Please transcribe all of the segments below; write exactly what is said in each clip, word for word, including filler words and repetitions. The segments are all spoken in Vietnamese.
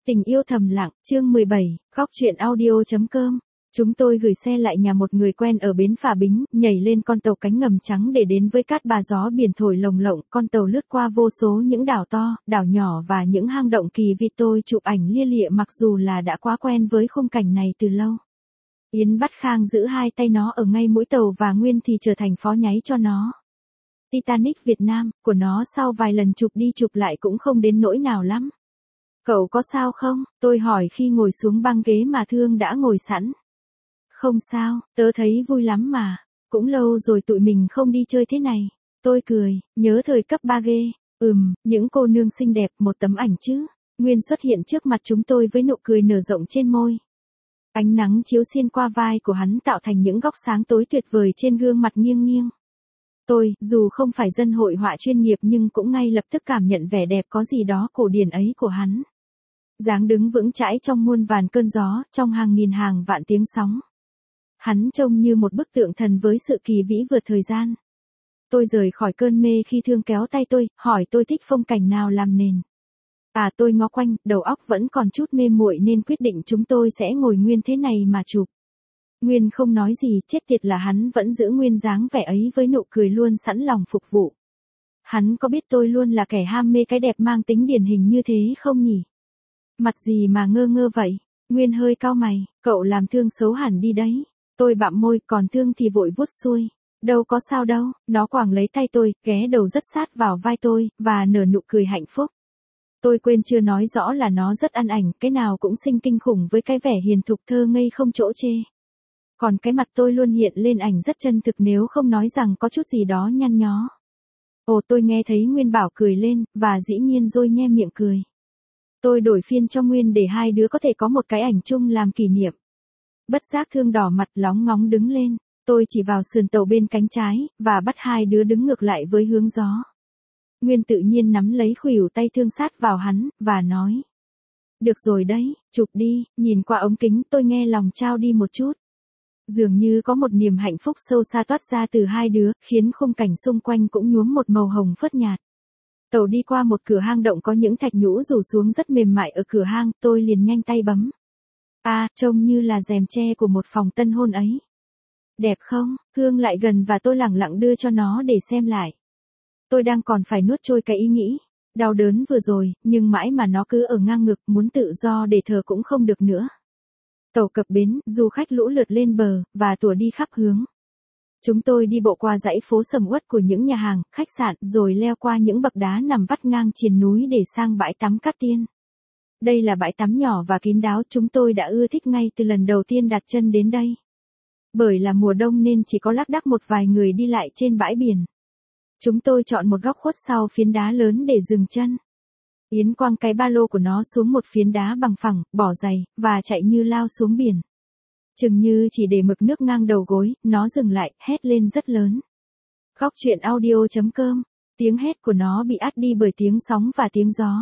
Tình yêu thầm lặng, chương mười bảy, góc truyện audio.com. Chúng tôi gửi xe lại nhà một người quen ở bến Phà Bính, nhảy lên con tàu cánh ngầm trắng để đến với Cát Bà. Gió biển thổi lồng lộng, con tàu lướt qua vô số những đảo to, đảo nhỏ và những hang động kỳ vĩ. Tôi chụp ảnh lia lịa mặc dù là đã quá quen với khung cảnh này từ lâu. Yến bắt Khang giữ hai tay nó ở ngay mũi tàu và Nguyên thì trở thành phó nháy cho nó. Titanic Việt Nam, của nó sau vài lần chụp đi chụp lại cũng không đến nỗi nào lắm. Cậu có sao không? Tôi hỏi khi ngồi xuống băng ghế mà Thương đã ngồi sẵn. Không sao, tớ thấy vui lắm mà. Cũng lâu rồi tụi mình không đi chơi thế này. Tôi cười, nhớ thời cấp ba ghê. Ừm, những cô nương xinh đẹp, một tấm ảnh chứ. Nguyên xuất hiện trước mặt chúng tôi với nụ cười nở rộng trên môi. Ánh nắng chiếu xuyên qua vai của hắn tạo thành những góc sáng tối tuyệt vời trên gương mặt nghiêng nghiêng. Tôi, dù không phải dân hội họa chuyên nghiệp nhưng cũng ngay lập tức cảm nhận vẻ đẹp có gì đó cổ điển ấy của hắn. Dáng đứng vững chãi trong muôn vàn cơn gió, trong hàng nghìn hàng vạn tiếng sóng. Hắn trông như một bức tượng thần với sự kỳ vĩ vượt thời gian. Tôi rời khỏi cơn mê khi Thương kéo tay tôi, hỏi tôi thích phong cảnh nào làm nền. À, tôi ngó quanh, đầu óc vẫn còn chút mê muội nên quyết định chúng tôi sẽ ngồi nguyên thế này mà chụp. Nguyên không nói gì, chết tiệt là hắn vẫn giữ nguyên dáng vẻ ấy với nụ cười luôn sẵn lòng phục vụ. Hắn có biết tôi luôn là kẻ ham mê cái đẹp mang tính điển hình như thế không nhỉ? Mặt gì mà ngơ ngơ vậy? Nguyên hơi cau mày, cậu làm Thương xấu hẳn đi đấy. Tôi bặm môi, còn Thương thì vội vuốt xuôi. Đâu có sao đâu, nó quàng lấy tay tôi, ghé đầu rất sát vào vai tôi, và nở nụ cười hạnh phúc. Tôi quên chưa nói rõ là nó rất ăn ảnh, cái nào cũng xinh kinh khủng với cái vẻ hiền thục thơ ngây không chỗ chê. Còn cái mặt tôi luôn hiện lên ảnh rất chân thực nếu không nói rằng có chút gì đó nhăn nhó. Ồ, tôi nghe thấy Nguyên bảo cười lên, và dĩ nhiên rồi nhe miệng cười. Tôi đổi phiên cho Nguyên để hai đứa có thể có một cái ảnh chung làm kỷ niệm. Bất giác Thương đỏ mặt lóng ngóng đứng lên, tôi chỉ vào sườn tàu bên cánh trái, và bắt hai đứa đứng ngược lại với hướng gió. Nguyên tự nhiên nắm lấy khuỷu tay Thương sát vào hắn, và nói. Được rồi đấy, chụp đi. Nhìn qua ống kính tôi nghe lòng trao đi một chút. Dường như có một niềm hạnh phúc sâu xa toát ra từ hai đứa, khiến khung cảnh xung quanh cũng nhuốm một màu hồng phớt nhạt. Tàu đi qua một cửa hang động có những thạch nhũ rủ xuống rất mềm mại ở cửa hang, tôi liền nhanh tay bấm. À, trông như là rèm tre của một phòng tân hôn ấy. Đẹp không? Thương lại gần và tôi lẳng lặng đưa cho nó để xem lại. Tôi đang còn phải nuốt trôi cái ý nghĩ. Đau đớn vừa rồi, nhưng mãi mà nó cứ ở ngang ngực, muốn tự do để thở cũng không được nữa. Tàu cập bến, du khách lũ lượt lên bờ, và tủa đi khắp hướng. Chúng tôi đi bộ qua dãy phố sầm uất của những nhà hàng, khách sạn, rồi leo qua những bậc đá nằm vắt ngang triền núi để sang bãi tắm Cát Tiên. Đây là bãi tắm nhỏ và kín đáo, chúng tôi đã ưa thích ngay từ lần đầu tiên đặt chân đến đây. Bởi là mùa đông nên chỉ có lác đác một vài người đi lại trên bãi biển. Chúng tôi chọn một góc khuất sau phiến đá lớn để dừng chân. Yến quăng cái ba lô của nó xuống một phiến đá bằng phẳng, bỏ giày, và chạy như lao xuống biển. Chừng như chỉ để mực nước ngang đầu gối, nó dừng lại, hét lên rất lớn. Góc truyện audio.com. Tiếng hét của nó bị át đi bởi tiếng sóng và tiếng gió.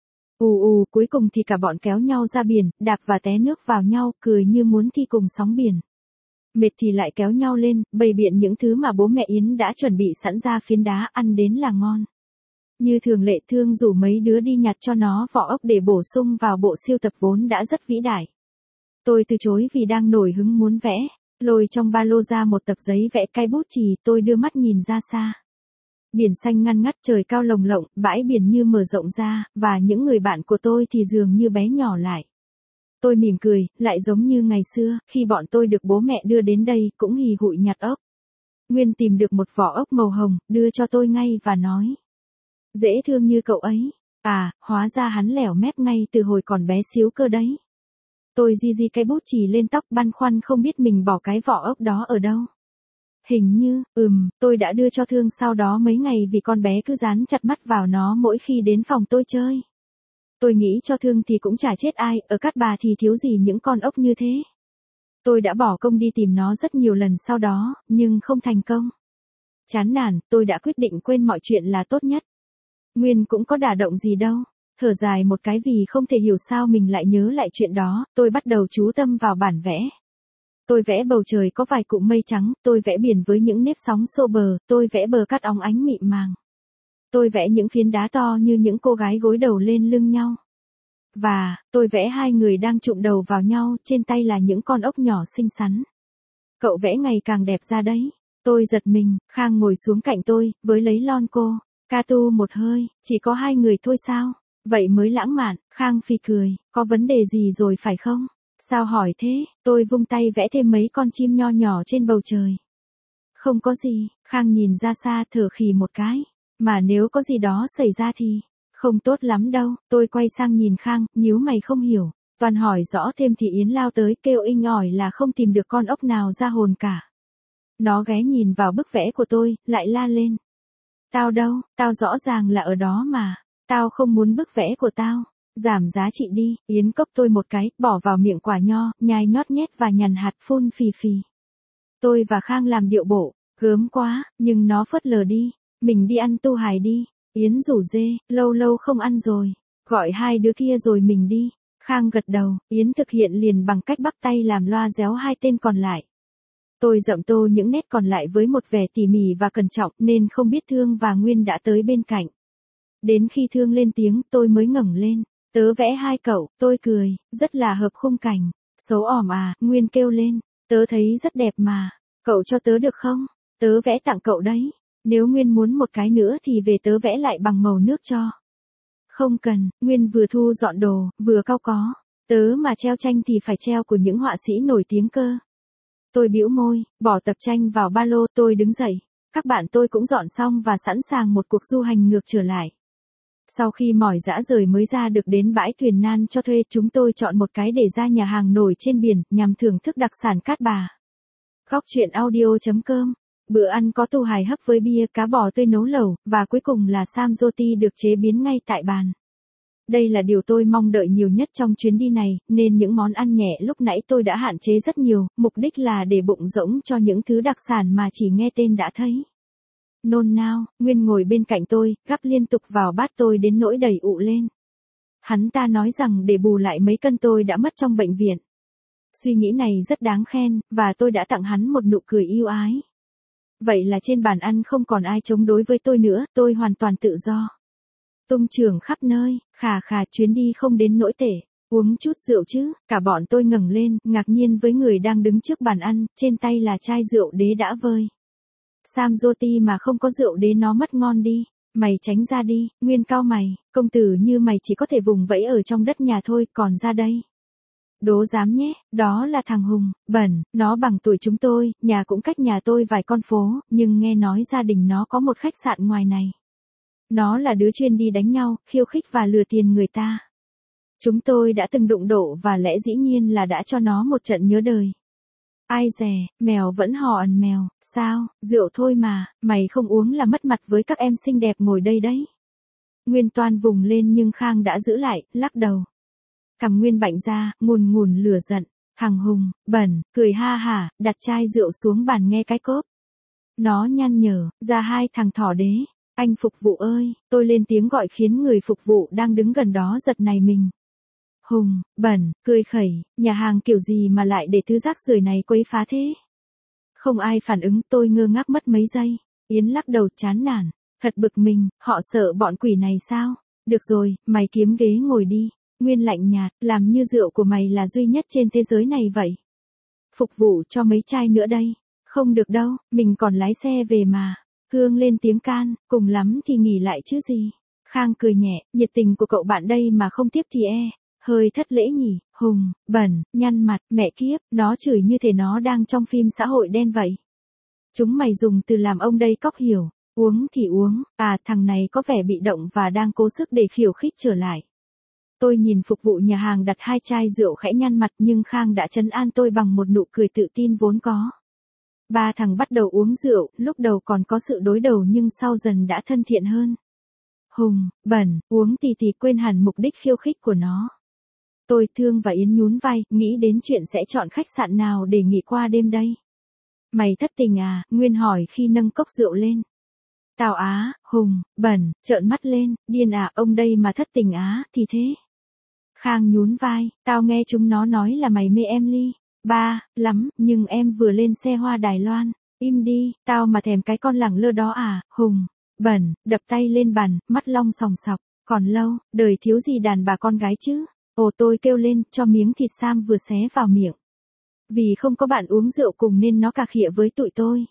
Ù ù, cuối cùng thì cả bọn kéo nhau ra biển, đạp và té nước vào nhau, cười như muốn thi cùng sóng biển. Mệt thì lại kéo nhau lên, bày biện những thứ mà bố mẹ Yến đã chuẩn bị sẵn ra phiến đá, ăn đến là ngon. Như thường lệ Thương rủ mấy đứa đi nhặt cho nó vỏ ốc để bổ sung vào bộ sưu tập vốn đã rất vĩ đại. Tôi từ chối vì đang nổi hứng muốn vẽ, lôi trong ba lô ra một tập giấy vẽ cây bút chì, tôi đưa mắt nhìn ra xa. Biển xanh ngăn ngắt, trời cao lồng lộng, bãi biển như mở rộng ra, và những người bạn của tôi thì dường như bé nhỏ lại. Tôi mỉm cười, lại giống như ngày xưa, khi bọn tôi được bố mẹ đưa đến đây, cũng hì hụi nhặt ốc. Nguyên tìm được một vỏ ốc màu hồng, đưa cho tôi ngay và nói. Dễ thương như cậu ấy. À, hóa ra hắn lẻo mép ngay từ hồi còn bé xíu cơ đấy. Tôi di di cái bút chì lên tóc, băn khoăn không biết mình bỏ cái vỏ ốc đó ở đâu. Hình như, ừm, tôi đã đưa cho Thương sau đó mấy ngày vì con bé cứ dán chặt mắt vào nó mỗi khi đến phòng tôi chơi. Tôi nghĩ cho Thương thì cũng chả chết ai, ở Cát Bà thì thiếu gì những con ốc như thế. Tôi đã bỏ công đi tìm nó rất nhiều lần sau đó, nhưng không thành công. Chán nản, tôi đã quyết định quên mọi chuyện là tốt nhất. Nguyên cũng có đả động gì đâu. Thở dài một cái vì không thể hiểu sao mình lại nhớ lại chuyện đó, tôi bắt đầu chú tâm vào bản vẽ. Tôi vẽ bầu trời có vài cụm mây trắng, tôi vẽ biển với những nếp sóng xô bờ, tôi vẽ bờ cát óng ánh mịn màng. Tôi vẽ những phiến đá to như những cô gái gối đầu lên lưng nhau. Và, tôi vẽ hai người đang chụm đầu vào nhau, trên tay là những con ốc nhỏ xinh xắn. Cậu vẽ ngày càng đẹp ra đấy. Tôi giật mình, Khang ngồi xuống cạnh tôi, với lấy lon cô. Catu một hơi, chỉ có hai người thôi sao? Vậy mới lãng mạn. Khang phì cười, có vấn đề gì rồi phải không? Sao hỏi thế? Tôi vung tay vẽ thêm mấy con chim nho nhỏ trên bầu trời. Không có gì. Khang nhìn ra xa thở khì một cái. Mà nếu có gì đó xảy ra thì không tốt lắm đâu. Tôi quay sang nhìn Khang, nhíu mày không hiểu. Toàn hỏi rõ thêm thì Yến lao tới kêu inh ỏi là không tìm được con ốc nào ra hồn cả. Nó ghé nhìn vào bức vẽ của tôi, lại la lên. Tao đâu, tao rõ ràng là ở đó mà. Tao không muốn bức vẽ của tao. Giảm giá trị đi. Yến cốc tôi một cái, bỏ vào miệng quả nho, nhai nhót nhét và nhằn hạt phun phì phì. Tôi và Khang làm điệu bộ, gớm quá, nhưng nó phớt lờ đi. Mình đi ăn tu hài đi. Yến rủ dê, lâu lâu không ăn rồi. Gọi hai đứa kia rồi mình đi. Khang gật đầu, Yến thực hiện liền bằng cách bắt tay làm loa réo hai tên còn lại. Tôi dậm tô những nét còn lại với một vẻ tỉ mỉ và cẩn trọng nên không biết Thương và Nguyên đã tới bên cạnh. Đến khi Thương lên tiếng tôi mới ngẩng lên. Tớ vẽ hai cậu, tôi cười, rất là hợp khung cảnh. Xấu ỏm à, Nguyên kêu lên. Tớ thấy rất đẹp mà. Cậu cho tớ được không? Tớ vẽ tặng cậu đấy. Nếu Nguyên muốn một cái nữa thì về tớ vẽ lại bằng màu nước cho. Không cần, Nguyên vừa thu dọn đồ, vừa cau có. Tớ mà treo tranh thì phải treo của những họa sĩ nổi tiếng cơ. Tôi bĩu môi, bỏ tập tranh vào ba lô, tôi đứng dậy. Các bạn tôi cũng dọn xong và sẵn sàng một cuộc du hành ngược trở lại. Sau khi mỏi dã rời mới ra được đến bãi thuyền nan cho thuê, chúng tôi chọn một cái để ra nhà hàng nổi trên biển, nhằm thưởng thức đặc sản Cát Bà. Góc truyện audio.com. Bữa ăn có tu hài hấp với bia, cá bò tươi nấu lẩu, và cuối cùng là sam roti được chế biến ngay tại bàn. Đây là điều tôi mong đợi nhiều nhất trong chuyến đi này, nên những món ăn nhẹ lúc nãy tôi đã hạn chế rất nhiều, mục đích là để bụng rỗng cho những thứ đặc sản mà chỉ nghe tên đã thấy. Nôn nao, Nguyên ngồi bên cạnh tôi, gắp liên tục vào bát tôi đến nỗi đầy ụ lên. Hắn ta nói rằng để bù lại mấy cân tôi đã mất trong bệnh viện. Suy nghĩ này rất đáng khen, và tôi đã tặng hắn một nụ cười yêu ái. Vậy là trên bàn ăn không còn ai chống đối với tôi nữa, tôi hoàn toàn tự do. Tung trường khắp nơi, khà khà, chuyến đi không đến nỗi tệ. Uống chút rượu chứ, cả bọn tôi ngẩng lên, ngạc nhiên với người đang đứng trước bàn ăn, trên tay là chai rượu đế đã vơi. Sam roti mà không có rượu đế nó mất ngon đi. Mày tránh ra đi. Nguyên cau mày, công tử như mày chỉ có thể vùng vẫy ở trong đất nhà thôi, còn ra đây. Đố dám nhé, đó là thằng Hùng, bẩn, nó bằng tuổi chúng tôi, nhà cũng cách nhà tôi vài con phố, nhưng nghe nói gia đình nó có một khách sạn ngoài này. Nó là đứa chuyên đi đánh nhau, khiêu khích và lừa tiền người ta. Chúng tôi đã từng đụng độ và lẽ dĩ nhiên là đã cho nó một trận nhớ đời. Ai dè, mèo vẫn hò ẩn mèo, sao, rượu thôi mà, mày không uống là mất mặt với các em xinh đẹp ngồi đây đấy. Nguyên toan vùng lên nhưng Khang đã giữ lại, lắc đầu. Cằm Nguyên bạnh ra, ngùn ngùn lửa giận. Thằng Hùng, bẩn, cười ha hả, đặt chai rượu xuống bàn nghe cái cốp. Nó nhăn nhở, ra hai thằng thỏ đế. Anh phục vụ ơi, tôi lên tiếng gọi khiến người phục vụ đang đứng gần đó giật nảy mình. Hùng, bẩn, cười khẩy, nhà hàng kiểu gì mà lại để thứ rác rưởi này quấy phá thế? Không ai phản ứng, tôi ngơ ngác mất mấy giây. Yến lắc đầu chán nản, thật bực mình, họ sợ bọn quỷ này sao? Được rồi, mày kiếm ghế ngồi đi. Nguyên lạnh nhạt, làm như rượu của mày là duy nhất trên thế giới này vậy. Phục vụ cho mấy chai nữa đây. Không được đâu, mình còn lái xe về mà. Hương lên tiếng can, cùng lắm thì nghỉ lại chứ gì. Khang cười nhẹ, nhiệt tình của cậu bạn đây mà không tiếp thì e. Hơi thất lễ nhỉ. Hùng, bẩn, nhăn mặt, mẹ kiếp, nó chửi như thể nó đang trong phim xã hội đen vậy. Chúng mày dùng từ làm ông đây cóc hiểu. Uống thì uống, à thằng này có vẻ bị động và đang cố sức để khiêu khích trở lại. Tôi nhìn phục vụ nhà hàng đặt hai chai rượu khẽ nhăn mặt nhưng Khang đã trấn an tôi bằng một nụ cười tự tin vốn có. Ba thằng bắt đầu uống rượu, lúc đầu còn có sự đối đầu nhưng sau dần đã thân thiện hơn. Hùng, bẩn, uống tì tì quên hẳn mục đích khiêu khích của nó. Tôi, Thương và Yến nhún vai, nghĩ đến chuyện sẽ chọn khách sạn nào để nghỉ qua đêm đây. Mày thất tình à? Nguyên hỏi khi nâng cốc rượu lên. Tao á, Hùng, bẩn, trợn mắt lên, điên à, ông đây mà thất tình á, thì thế. Khang nhún vai, tao nghe chúng nó nói là mày mê Emily. Ba, lắm, nhưng em vừa lên xe hoa Đài Loan. Im đi, tao mà thèm cái con lẳng lơ đó à, Hùng, bẩn, đập tay lên bàn, mắt long sòng sọc. Còn lâu, đời thiếu gì đàn bà con gái chứ. Ồ, tôi kêu lên, cho miếng thịt Sam vừa xé vào miệng. Vì không có bạn uống rượu cùng nên nó cà khịa với tụi tôi.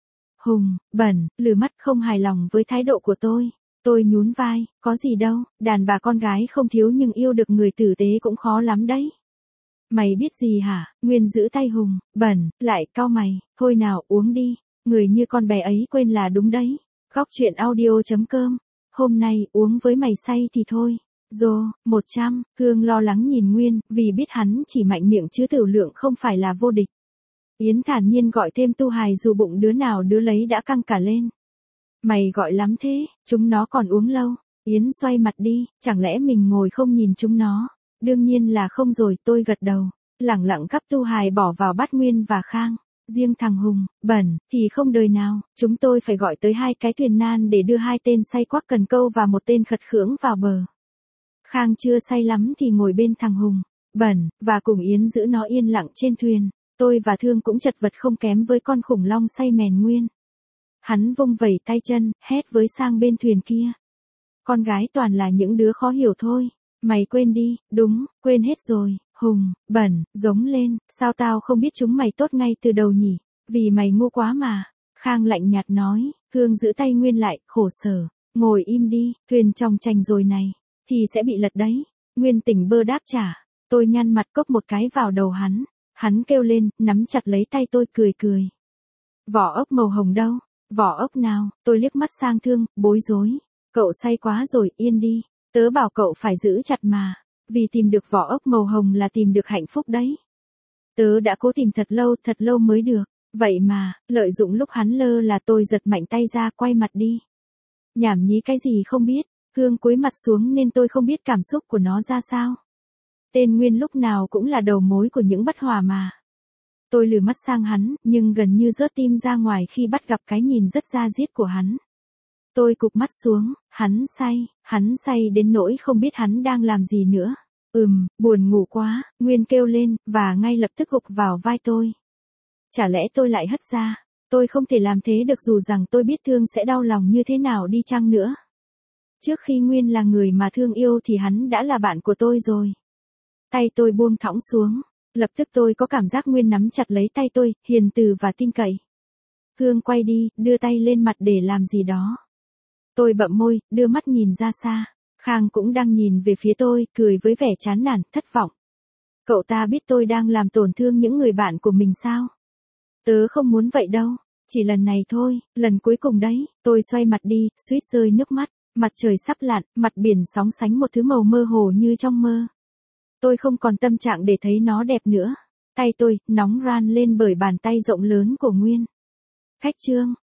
Hùng, bẩn, lừ mắt không hài lòng với thái độ của tôi. Tôi nhún vai, có gì đâu, đàn bà con gái không thiếu nhưng yêu được người tử tế cũng khó lắm đấy. Mày biết gì hả? Nguyên giữ tay Hùng, bẩn, lại cau mày, thôi nào uống đi, người như con bé ấy quên là đúng đấy. Góc chuyện audio.com, hôm nay uống với mày say thì thôi. Dô, một trăm, Hương lo lắng nhìn Nguyên, vì biết hắn chỉ mạnh miệng chứ tiểu lượng không phải là vô địch. Yến thản nhiên gọi thêm Tu Hài dù bụng đứa nào đứa lấy đã căng cả lên. Mày gọi lắm thế, chúng nó còn uống lâu. Yến xoay mặt đi, chẳng lẽ mình ngồi không nhìn chúng nó? Đương nhiên là không rồi, tôi gật đầu. Lẳng lặng gắp Tu Hài bỏ vào bát Nguyên và Khang. Riêng thằng Hùng, bẩn, thì không đời nào, chúng tôi phải gọi tới hai cái thuyền nan để đưa hai tên say quắc cần câu và một tên khật khưỡng vào bờ. Khang chưa say lắm thì ngồi bên thằng Hùng, bẩn, và cùng Yến giữ nó yên lặng trên thuyền. Tôi và Thương cũng chật vật không kém với con khủng long say mèn Nguyên. Hắn vung vẩy tay chân, hét với sang bên thuyền kia. Con gái toàn là những đứa khó hiểu thôi. Mày quên đi, đúng, quên hết rồi. Hùng, bẩn, giống lên, sao tao không biết chúng mày tốt ngay từ đầu nhỉ? Vì mày ngu quá mà. Khang lạnh nhạt nói, Thương giữ tay Nguyên lại, khổ sở. Ngồi im đi, thuyền trong tranh rồi này, thì sẽ bị lật đấy. Nguyên tỉnh bơ đáp trả. Tôi nhăn mặt cốc một cái vào đầu hắn. Hắn kêu lên, nắm chặt lấy tay tôi cười cười. Vỏ ốc màu hồng đâu? Vỏ ốc nào? Tôi liếc mắt sang Thương, bối rối. Cậu say quá rồi, yên đi. Tớ bảo cậu phải giữ chặt mà. Vì tìm được vỏ ốc màu hồng là tìm được hạnh phúc đấy. Tớ đã cố tìm thật lâu, thật lâu mới được. Vậy mà, lợi dụng lúc hắn lơ là tôi giật mạnh tay ra quay mặt đi. Nhảm nhí cái gì không biết. Thương cúi mặt xuống nên tôi không biết cảm xúc của nó ra sao. Tên Nguyên lúc nào cũng là đầu mối của những bất hòa mà. Tôi lừ mắt sang hắn, nhưng gần như rớt tim ra ngoài khi bắt gặp cái nhìn rất da diết của hắn. Tôi cụp mắt xuống, hắn say, hắn say đến nỗi không biết hắn đang làm gì nữa. Ừm, buồn ngủ quá, Nguyên kêu lên, và ngay lập tức gục vào vai tôi. Chả lẽ tôi lại hất ra? Tôi không thể làm thế được dù rằng tôi biết Thương sẽ đau lòng như thế nào đi chăng nữa. Trước khi Nguyên là người mà Thương yêu thì hắn đã là bạn của tôi rồi. Tay tôi buông thõng xuống. Lập tức tôi có cảm giác Nguyên nắm chặt lấy tay tôi, hiền từ và tin cậy. Hương quay đi, đưa tay lên mặt để làm gì đó. Tôi bậm môi, đưa mắt nhìn ra xa. Khang cũng đang nhìn về phía tôi, cười với vẻ chán nản, thất vọng. Cậu ta biết tôi đang làm tổn thương những người bạn của mình sao? Tớ không muốn vậy đâu. Chỉ lần này thôi, lần cuối cùng đấy. Tôi xoay mặt đi, suýt rơi nước mắt. Mặt trời sắp lặn, mặt biển sóng sánh một thứ màu mơ hồ như trong mơ. Tôi không còn tâm trạng để thấy nó đẹp nữa. Tay tôi, nóng ran lên bởi bàn tay rộng lớn của Nguyên. Khách trương,